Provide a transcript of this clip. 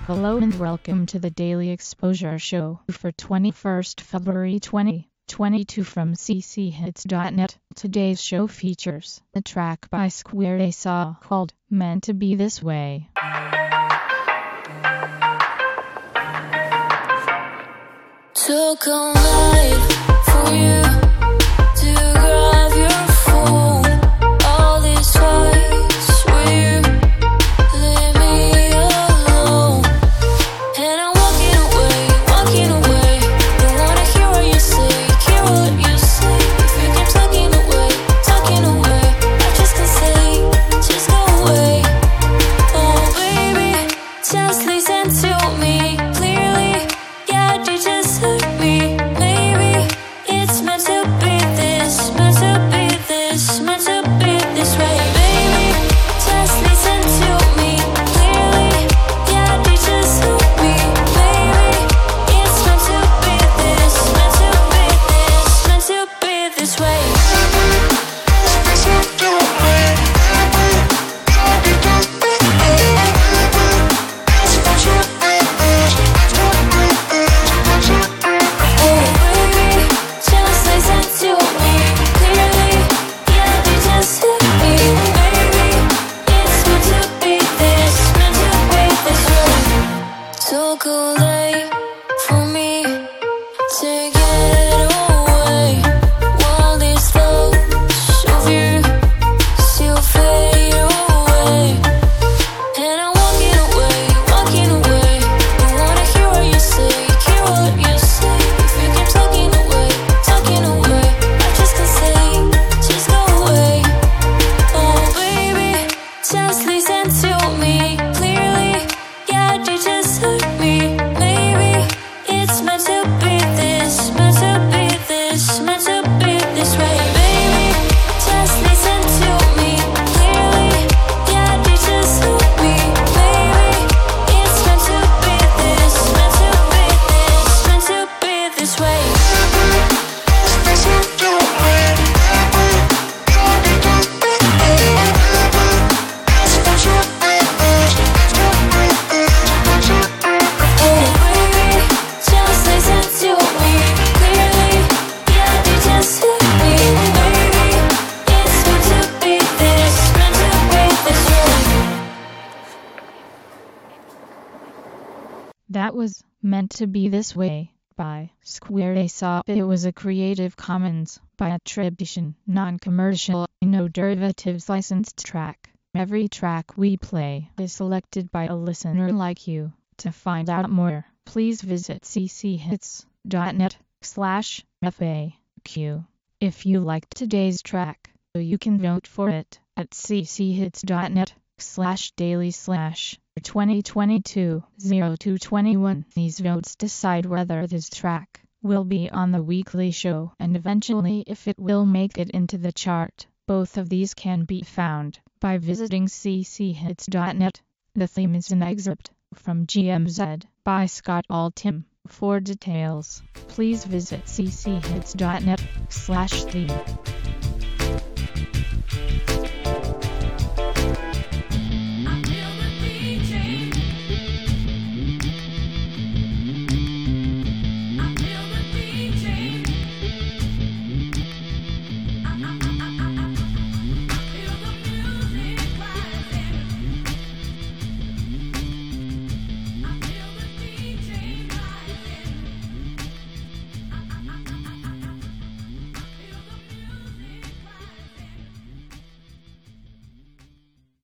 Hello and welcome to the Daily Exposure Show for 21st February 2022 from cchits.net. Today's show features a track by Square Asaw called Meant to Be This Way. Took a night for you to grab your phone. All these fights with you leave me alone. And I'm walking away. Don't wanna hear what you say, hear what you say. If you keep talking away, I just can't say, just go away. Oh baby, just listen to me clearly. Yeah, you just hurt me. Maybe it's meant to be this, meant to be this, meant to be this way. Baby, just listen to me clearly. Yeah, you just hurt me. Maybe it's meant to be this, meant to be this, meant to be this way. So late for me to get away, while these thoughts of you still fade away. And I'm walking away. Don't wanna hear what you say, hear what you say. If you keep talking away, I just can't say, just go away. Oh baby, just listen to me clearly. Yeah, you just hurt me. Maybe it's meant to be this, meant to be this, meant to be this way. Baby, just listen to me clearly. Yeah, you just hurt me. Maybe it's meant to be this, meant to be this, meant to be this way. That was Meant to Be This Way by Square Asaw. It was a Creative Commons by attribution, non-commercial, no derivatives licensed track. Every track we play is selected by a listener like you. To find out more, please visit cchits.net/FAQ. If you liked today's track, you can vote for it at cchits.net/daily/2022-0221. These votes decide whether this track will be on the weekly show and eventually if it will make it into the chart. Both of these can be found by visiting cchits.net. The theme is an excerpt from GMZ by Scott Altham. For details, please visit cchits.net/theme.